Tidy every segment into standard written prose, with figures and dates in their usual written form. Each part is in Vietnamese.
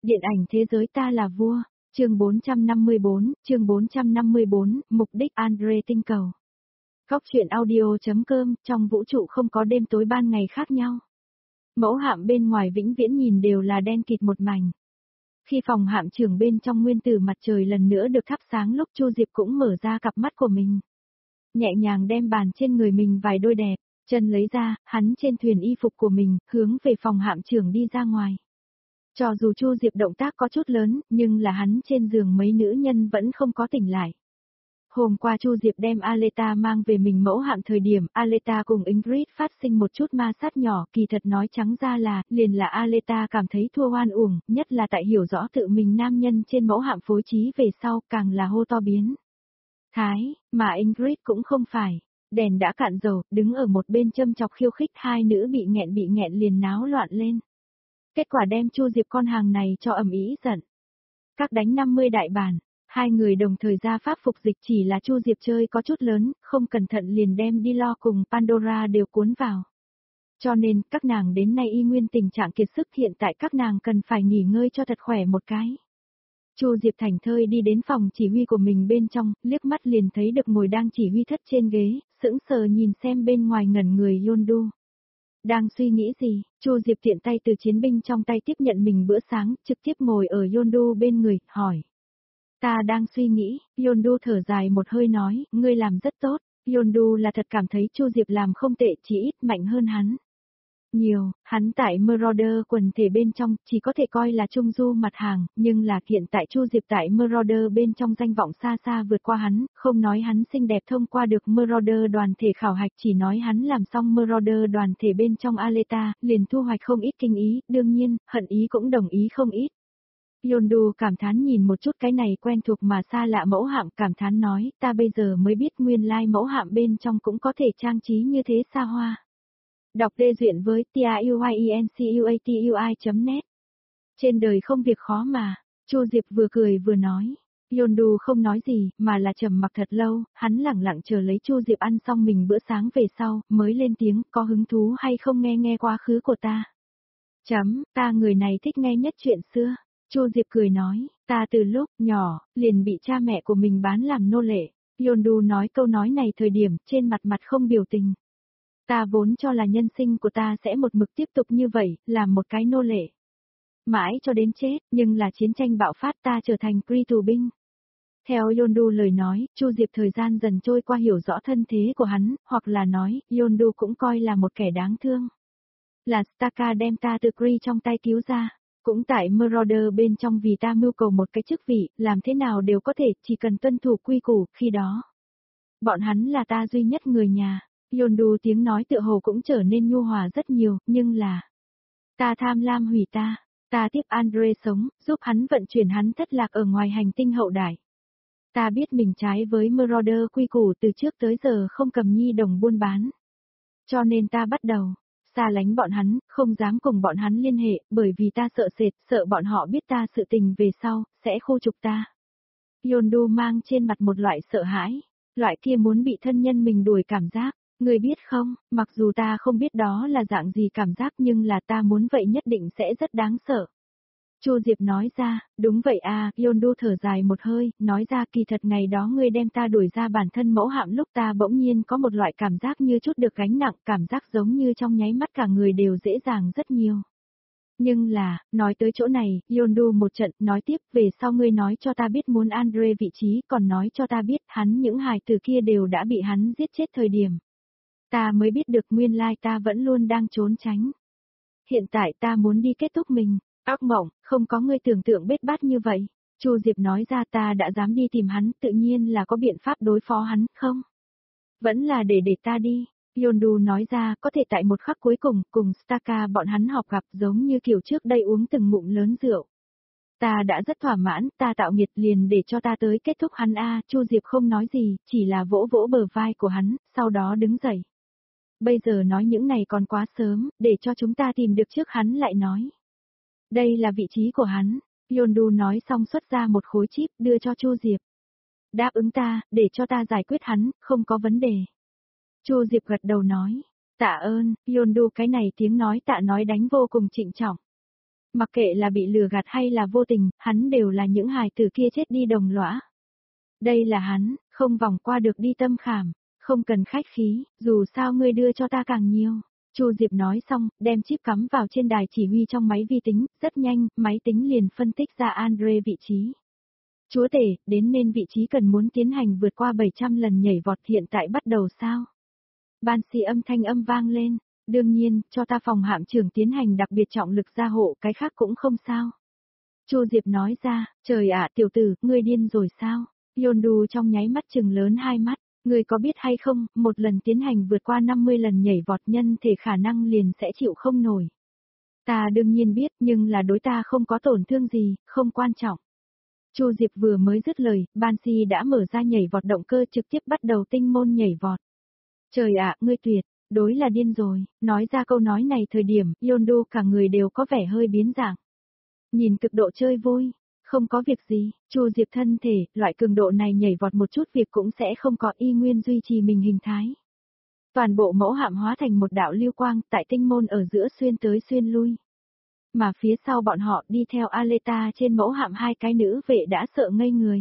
Điện ảnh thế giới ta là vua, chương 454, mục đích Andre tinh cầu. Góc truyện audio.com, trong vũ trụ không có đêm tối ban ngày khác nhau. Mẫu hạm bên ngoài vĩnh viễn nhìn đều là đen kịt một mảnh. Khi phòng hạm trưởng bên trong nguyên tử mặt trời lần nữa được thắp sáng lúc Chu Diệp cũng mở ra cặp mắt của mình. Nhẹ nhàng đem bàn trên người mình vài đôi đẹp, chân lấy ra, hắn trên thuyền y phục của mình, hướng về phòng hạm trưởng đi ra ngoài. Cho dù Chu Diệp động tác có chút lớn, nhưng là hắn trên giường mấy nữ nhân vẫn không có tỉnh lại. Hôm qua Chu Diệp đem Aleta mang về mình mẫu hạm thời điểm, Aleta cùng Ingrid phát sinh một chút ma sát nhỏ, kỳ thật nói trắng ra là, liền là Aleta cảm thấy thua oan uổng, nhất là tại hiểu rõ tự mình nam nhân trên mẫu hạm phối trí về sau, càng là hô to biến. Thái, mà Ingrid cũng không phải. Đèn đã cạn dầu, đứng ở một bên châm chọc khiêu khích, hai nữ bị nghẹn liền náo loạn lên. Kết quả đem Chu Diệp con hàng này cho ầm ĩ giận. Các đánh 50 đại bản, hai người đồng thời ra pháp phục dịch, chỉ là Chu Diệp chơi có chút lớn, không cẩn thận liền đem đi lo cùng Pandora đều cuốn vào. Cho nên, các nàng đến nay y nguyên tình trạng kiệt sức, hiện tại các nàng cần phải nghỉ ngơi cho thật khỏe một cái. Chu Diệp thảnh thơi đi đến phòng chỉ huy của mình bên trong, liếc mắt liền thấy được ngồi đang chỉ huy thất trên ghế, sững sờ nhìn xem bên ngoài ngẩn người Yondu. Đang suy nghĩ gì, Chu Diệp tiện tay từ chiến binh trong tay tiếp nhận mình bữa sáng, trực tiếp ngồi ở Yondu bên người, hỏi. Ta đang suy nghĩ, Yondu thở dài một hơi nói, ngươi làm rất tốt. Yondu là thật cảm thấy Chu Diệp làm không tệ, chỉ ít mạnh hơn hắn. Nhiều, hắn tại Marauder quần thể bên trong, chỉ có thể coi là trung du mặt hàng, nhưng là hiện tại Chu Diệp tại Marauder bên trong danh vọng xa xa vượt qua hắn, không nói hắn xinh đẹp thông qua được Marauder đoàn thể khảo hạch, chỉ nói hắn làm xong Marauder đoàn thể bên trong Aleta, liền thu hoạch không ít kinh ý, đương nhiên, hận ý cũng đồng ý không ít. Yondu cảm thán nhìn một chút cái này quen thuộc mà xa lạ mẫu hạm, cảm thán nói, ta bây giờ mới biết nguyên lai mẫu hạm bên trong cũng có thể trang trí như thế xa hoa. Đọc đê duyện với TIUIENCUATUI.net. Trên đời không việc khó mà, Chu Diệp vừa cười vừa nói. Yondu không nói gì, mà là trầm mặc thật lâu, hắn lẳng lặng chờ lấy Chu Diệp ăn xong mình bữa sáng về sau, mới lên tiếng, có hứng thú hay không nghe quá khứ của ta. Ta người này thích nghe nhất chuyện xưa. Chu Diệp cười nói, ta từ lúc nhỏ, liền bị cha mẹ của mình bán làm nô lệ. Yondu nói câu nói này thời điểm, trên mặt không biểu tình. Ta vốn cho là nhân sinh của ta sẽ một mực tiếp tục như vậy, làm một cái nô lệ. Mãi cho đến chết, nhưng là chiến tranh bạo phát ta trở thành Kree tù binh. Theo Yondu lời nói, Chu Diệp thời gian dần trôi qua hiểu rõ thân thế của hắn, hoặc là nói, Yondu cũng coi là một kẻ đáng thương. Là Staka đem ta từ Kree trong tay cứu ra, cũng tại Marauder bên trong vì ta mưu cầu một cái chức vị, làm thế nào đều có thể, chỉ cần tuân thủ quy củ, khi đó. Bọn hắn là ta duy nhất người nhà. Yondu tiếng nói tựa hồ cũng trở nên nhu hòa rất nhiều, nhưng là ta tham lam hủy ta tiếp Andre sống, giúp hắn vận chuyển hắn thất lạc ở ngoài hành tinh hậu đại. Ta biết mình trái với Marauder quy củ từ trước tới giờ không cầm nhi đồng buôn bán. Cho nên ta bắt đầu xa lánh bọn hắn, không dám cùng bọn hắn liên hệ, bởi vì ta sợ sệt, sợ bọn họ biết ta sự tình về sau, sẽ khu trục ta. Yondu mang trên mặt một loại sợ hãi, loại kia muốn bị thân nhân mình đuổi cảm giác. Người biết không, mặc dù ta không biết đó là dạng gì cảm giác nhưng là ta muốn vậy nhất định sẽ rất đáng sợ. Chu Diệp nói ra, đúng vậy à, Yondu thở dài một hơi, nói ra kỳ thật ngày đó ngươi đem ta đuổi ra bản thân mẫu hạm lúc ta bỗng nhiên có một loại cảm giác như chút được gánh nặng, cảm giác giống như trong nháy mắt cả người đều dễ dàng rất nhiều. Nhưng là, nói tới chỗ này, Yondu một trận, nói tiếp, về sau ngươi nói cho ta biết muốn Andre vị trí, còn nói cho ta biết hắn những hài tử kia đều đã bị hắn giết chết thời điểm. Ta mới biết được nguyên lai ta vẫn luôn đang trốn tránh. Hiện tại ta muốn đi kết thúc mình. Ác mộng, không có ngươi tưởng tượng bết bát như vậy. Chu Diệp nói ra ta đã dám đi tìm hắn, tự nhiên là có biện pháp đối phó hắn, không? Vẫn là để ta đi. Yondu nói ra có thể tại một khắc cuối cùng Staka bọn hắn họp gặp giống như kiểu trước đây uống từng ngụm lớn rượu. Ta đã rất thỏa mãn, ta tạo nghiệt liền để cho ta tới kết thúc hắn a. Chu Diệp không nói gì, chỉ là vỗ vỗ bờ vai của hắn, sau đó đứng dậy. Bây giờ nói những này còn quá sớm, để cho chúng ta tìm được trước hắn lại nói. Đây là vị trí của hắn, Yondu nói xong xuất ra một khối chip đưa cho Chu Diệp. Đáp ứng ta, để cho ta giải quyết hắn, không có vấn đề. Chu Diệp gật đầu nói, tạ ơn, Yondu cái này tiếng nói tạ nói đánh vô cùng trịnh trọng. Mặc kệ là bị lừa gạt hay là vô tình, hắn đều là những hài tử kia chết đi đồng lõa. Đây là hắn, không vòng qua được đi tâm khảm, không cần khách khí, dù sao ngươi đưa cho ta càng nhiều. Chu Diệp nói xong, đem chip cắm vào trên đài chỉ huy trong máy vi tính, rất nhanh, máy tính liền phân tích ra Andre vị trí. Chúa tể, đến nên vị trí cần muốn tiến hành vượt qua 700 lần nhảy vọt hiện tại bắt đầu sao? Ban si âm thanh âm vang lên, đương nhiên, cho ta phòng hạm trưởng tiến hành đặc biệt trọng lực gia hộ, cái khác cũng không sao. Chu Diệp nói ra, trời ạ tiểu tử, ngươi điên rồi sao? Yondu trong nháy mắt trừng lớn hai mắt, ngươi có biết hay không, một lần tiến hành vượt qua 50 lần nhảy vọt nhân thể khả năng liền sẽ chịu không nổi. Ta đương nhiên biết nhưng là đối ta không có tổn thương gì, không quan trọng. Chu Diệp vừa mới dứt lời, Banshee đã mở ra nhảy vọt động cơ trực tiếp bắt đầu tinh môn nhảy vọt. Trời ạ, ngươi tuyệt, đối là điên rồi, nói ra câu nói này thời điểm, Yondu cả người đều có vẻ hơi biến dạng. Nhìn cực độ chơi vui, không có việc gì, Chu Diệp thân thể, loại cường độ này nhảy vọt một chút việc cũng sẽ không có y nguyên duy trì mình hình thái. Toàn bộ mẫu hạm hóa thành một đạo lưu quang tại tinh môn ở giữa xuyên tới xuyên lui. Mà phía sau bọn họ đi theo Aleta trên mẫu hạm hai cái nữ vệ đã sợ ngây người.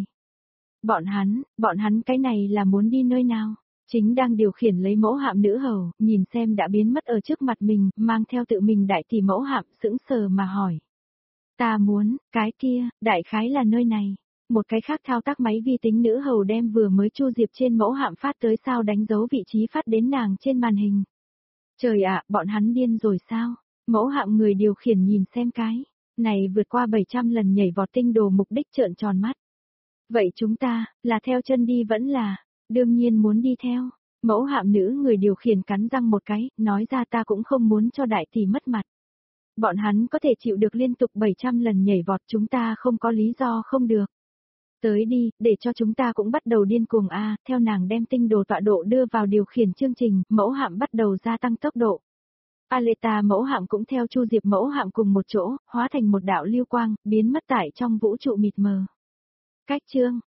Bọn hắn cái này là muốn đi nơi nào? Chính đang điều khiển lấy mẫu hạm nữ hầu, nhìn xem đã biến mất ở trước mặt mình, mang theo tự mình đại tỷ mẫu hạm, sững sờ mà hỏi. Ta muốn, cái kia, đại khái là nơi này. Một cái khác thao tác máy vi tính nữ hầu đem vừa mới Chu Diệp trên mẫu hạm phát tới sao đánh dấu vị trí phát đến nàng trên màn hình. Trời ạ, bọn hắn điên rồi sao? Mẫu hạm người điều khiển nhìn xem cái. Này vượt qua 700 lần nhảy vọt tinh đồ mục đích trợn tròn mắt. Vậy chúng ta, là theo chân đi vẫn là, đương nhiên muốn đi theo. Mẫu hạm nữ người điều khiển cắn răng một cái, nói ra ta cũng không muốn cho đại tỷ mất mặt. Bọn hắn có thể chịu được liên tục 700 lần nhảy vọt chúng ta không có lý do không được. Tới đi, để cho chúng ta cũng bắt đầu điên cuồng theo nàng đem tinh đồ tọa độ đưa vào điều khiển chương trình, mẫu hạm bắt đầu gia tăng tốc độ. Aleta mẫu hạm cũng theo Chu Diệp mẫu hạm cùng một chỗ, hóa thành một đạo lưu quang, biến mất tại trong vũ trụ mịt mờ. Cách chương